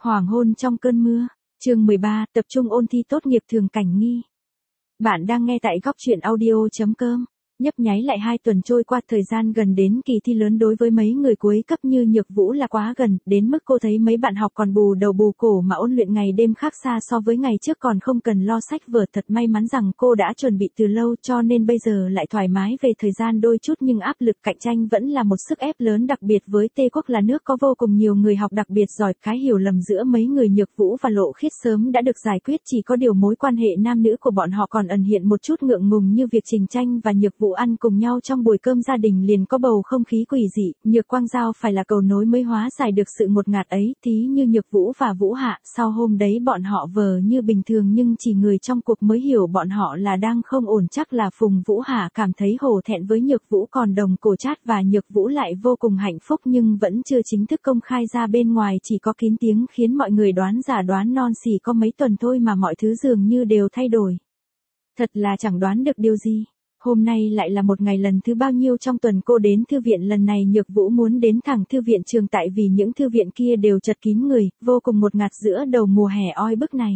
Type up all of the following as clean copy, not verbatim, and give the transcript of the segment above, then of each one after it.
Hoàng hôn trong cơn mưa, chương 13, tập trung ôn thi tốt nghiệp Thường Cảnh Nghi. Bạn đang nghe tại góc truyện audio.com. Nhấp nháy lại 2 tuần trôi qua, thời gian gần đến kỳ thi lớn đối với mấy người cuối cấp như Nhược Vũ là quá gần, đến mức cô thấy mấy bạn học còn bù đầu bù cổ mà ôn luyện ngày đêm khác xa so với ngày trước, còn không cần lo sách vở. Thật may mắn rằng cô đã chuẩn bị từ lâu, cho nên bây giờ lại thoải mái về thời gian đôi chút, nhưng áp lực cạnh tranh vẫn là một sức ép lớn, đặc biệt với Tây Quốc là nước có vô cùng nhiều người học đặc biệt giỏi. Cái hiểu lầm giữa mấy người Nhược Vũ và Lộ Khiết sớm đã được giải quyết, chỉ có điều mối quan hệ nam nữ của bọn họ còn ẩn hiện một chút ngượng ngùng, như việc Trình Tranh và Nhược Vũ ăn cùng nhau trong buổi cơm gia đình liền có bầu không khí quỷ dị. Nhược Quang Giao phải là cầu nối mới hóa giải được sự ngột ngạt ấy, tí như Nhược Vũ và Vũ Hạ. Sau hôm đấy bọn họ vờ như bình thường, nhưng chỉ người trong cuộc mới hiểu bọn họ là đang không ổn. Chắc là Phùng Vũ Hạ cảm thấy hổ thẹn với Nhược Vũ, còn Đồng Cổ Trát và Nhược Vũ lại vô cùng hạnh phúc, nhưng vẫn chưa chính thức công khai ra bên ngoài, chỉ có kín tiếng, khiến mọi người đoán giả đoán non. Chỉ có mấy tuần thôi mà mọi thứ dường như đều thay đổi. Thật là chẳng đoán được điều gì. Hôm nay lại là một ngày lần thứ bao nhiêu trong tuần cô đến thư viện. Lần này Nhược Vũ muốn đến thẳng thư viện trường, tại vì những thư viện kia đều chật kín người, vô cùng ngột ngạt giữa đầu mùa hè oi bức này.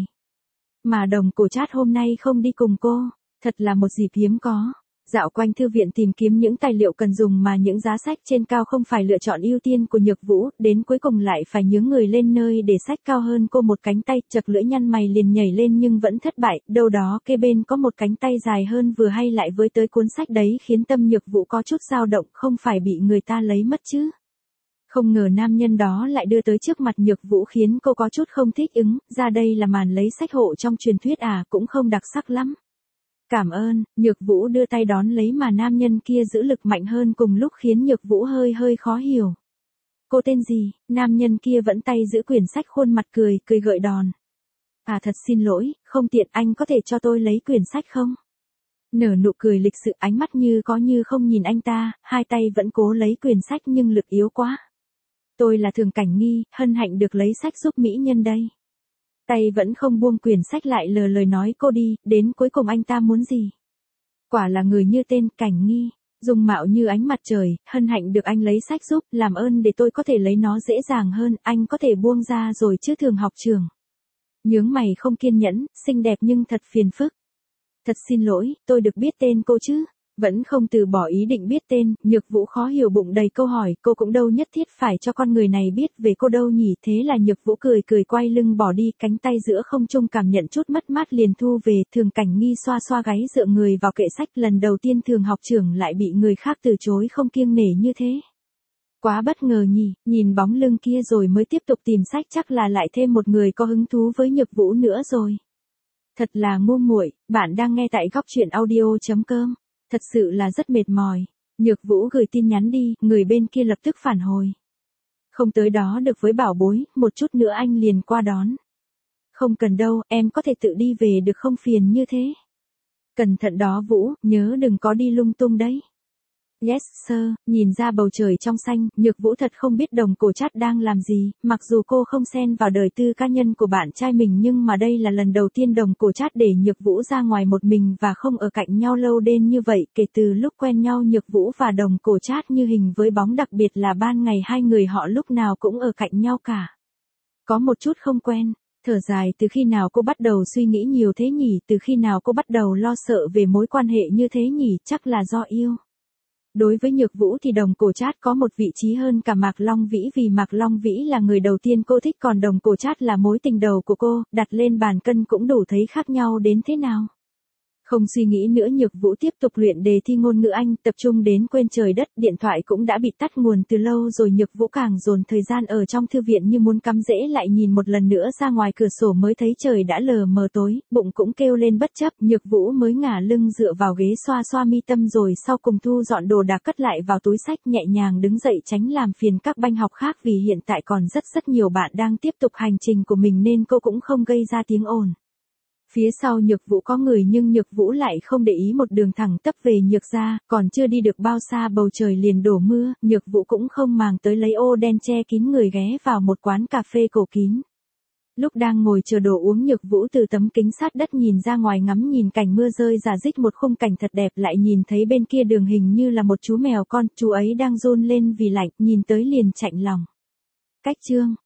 Mà Đồng Cổ Trát hôm nay không đi cùng cô, thật là một dịp hiếm có. Dạo quanh thư viện tìm kiếm những tài liệu cần dùng, mà những giá sách trên cao không phải lựa chọn ưu tiên của Nhược Vũ, đến cuối cùng lại phải nhướng người lên nơi để sách cao hơn cô một cánh tay. Chật lưỡi nhăn mày liền nhảy lên nhưng vẫn thất bại, đâu đó kế bên có một cánh tay dài hơn vừa hay lại với tới cuốn sách đấy, khiến tâm Nhược Vũ có chút dao động, không phải bị người ta lấy mất chứ. Không ngờ nam nhân đó lại đưa tới trước mặt Nhược Vũ, khiến cô có chút không thích ứng. Ra đây là màn lấy sách hộ trong truyền thuyết à, cũng không đặc sắc lắm. Cảm ơn. Nhược Vũ đưa tay đón lấy, mà nam nhân kia giữ lực mạnh hơn cùng lúc, khiến Nhược Vũ hơi khó hiểu. Cô tên gì? Nam nhân kia vẫn tay giữ quyển sách, khuôn mặt cười gợi đòn. À, thật xin lỗi, không tiện, anh có thể cho tôi lấy quyển sách không? Nở nụ cười lịch sự, ánh mắt như có như không nhìn anh ta, hai tay vẫn cố lấy quyển sách nhưng lực yếu quá. Tôi là Thường Cảnh Nghi, hân hạnh được lấy sách giúp mỹ nhân đây. Tay vẫn không buông quyển sách, lại lờ lời nói cô đi. Đến cuối cùng anh ta muốn gì? Quả là người như tên Cảnh Nghi, dung mạo như ánh mặt trời, hân hạnh được anh lấy sách giúp, làm ơn để tôi có thể lấy nó dễ dàng hơn, anh có thể buông ra rồi chứ. Thường học trưởng nhướng mày không kiên nhẫn, xinh đẹp nhưng thật phiền phức. Thật xin lỗi, tôi được biết tên cô chứ? Vẫn không từ bỏ ý định biết tên, Nhược Vũ khó hiểu, bụng đầy câu hỏi. Cô cũng đâu nhất thiết phải cho con người này biết về cô đâu nhỉ. Thế là Nhược Vũ cười quay lưng bỏ đi, cánh tay giữa không trung cảm nhận chút mất mát liền thu về. Thường Cảnh Nghi xoa xoa gáy, dựa người vào kệ sách. Lần đầu tiên Thường học trưởng lại bị người khác từ chối không kiêng nể như thế. Quá bất ngờ nhỉ. Nhìn bóng lưng kia rồi mới tiếp tục tìm sách, chắc là lại thêm một người có hứng thú với Nhược Vũ nữa rồi. Thật là ngu muội. Bạn đang nghe tại góc truyện audio.com. Thật sự là rất mệt mỏi. Nhược Vũ gửi tin nhắn đi, người bên kia lập tức phản hồi. Không tới đó được với bảo bối, một chút nữa anh liền qua đón. Không cần đâu, em có thể tự đi về được không, phiền như thế. Cẩn thận đó Vũ, nhớ đừng có đi lung tung đấy. Yes sir. Nhìn ra bầu trời trong xanh, Nhược Vũ thật không biết Đồng Cổ Trát đang làm gì. Mặc dù cô không xen vào đời tư cá nhân của bạn trai mình, nhưng mà đây là lần đầu tiên Đồng Cổ Trát để Nhược Vũ ra ngoài một mình và không ở cạnh nhau lâu đêm như vậy. Kể từ lúc quen nhau, Nhược Vũ và Đồng Cổ Trát như hình với bóng, đặc biệt là ban ngày hai người họ lúc nào cũng ở cạnh nhau cả. Có một chút không quen. Thở dài, từ khi nào cô bắt đầu suy nghĩ nhiều thế nhỉ? Từ khi nào cô bắt đầu lo sợ về mối quan hệ như thế nhỉ? Chắc là do yêu. Đối với Nhược Vũ thì Đồng Cổ Trát có một vị trí hơn cả Mạc Long Vĩ, vì Mạc Long Vĩ là người đầu tiên cô thích, còn Đồng Cổ Trát là mối tình đầu của cô. Đặt lên bàn cân cũng đủ thấy khác nhau đến thế nào. Không suy nghĩ nữa, Nhược Vũ tiếp tục luyện đề thi ngôn ngữ Anh, tập trung đến quên trời đất. Điện thoại cũng đã bị tắt nguồn từ lâu rồi. Nhược Vũ càng dồn thời gian ở trong thư viện như muốn cắm rễ. Lại nhìn một lần nữa ra ngoài cửa sổ mới thấy trời đã lờ mờ tối, bụng cũng kêu lên bất chấp. Nhược Vũ mới ngả lưng dựa vào ghế, xoa xoa mi tâm, rồi sau cùng thu dọn đồ đạc cất lại vào túi sách, nhẹ nhàng đứng dậy tránh làm phiền các banh học khác, vì hiện tại còn rất nhiều bạn đang tiếp tục hành trình của mình nên cô cũng không gây ra tiếng ồn. Phía sau Nhược Vũ có người, nhưng Nhược Vũ lại không để ý, một đường thẳng tắp về Nhược gia. Còn chưa đi được bao xa bầu trời liền đổ mưa, Nhược Vũ cũng không màng tới, lấy ô đen che kín người ghé vào một quán cà phê cổ kín. Lúc đang ngồi chờ đồ uống, Nhược Vũ từ tấm kính sát đất nhìn ra ngoài, ngắm nhìn cảnh mưa rơi rả rích, một khung cảnh thật đẹp. Lại nhìn thấy bên kia đường hình như là một chú mèo con, chú ấy đang run lên vì lạnh, nhìn tới liền chạnh lòng. Cách chương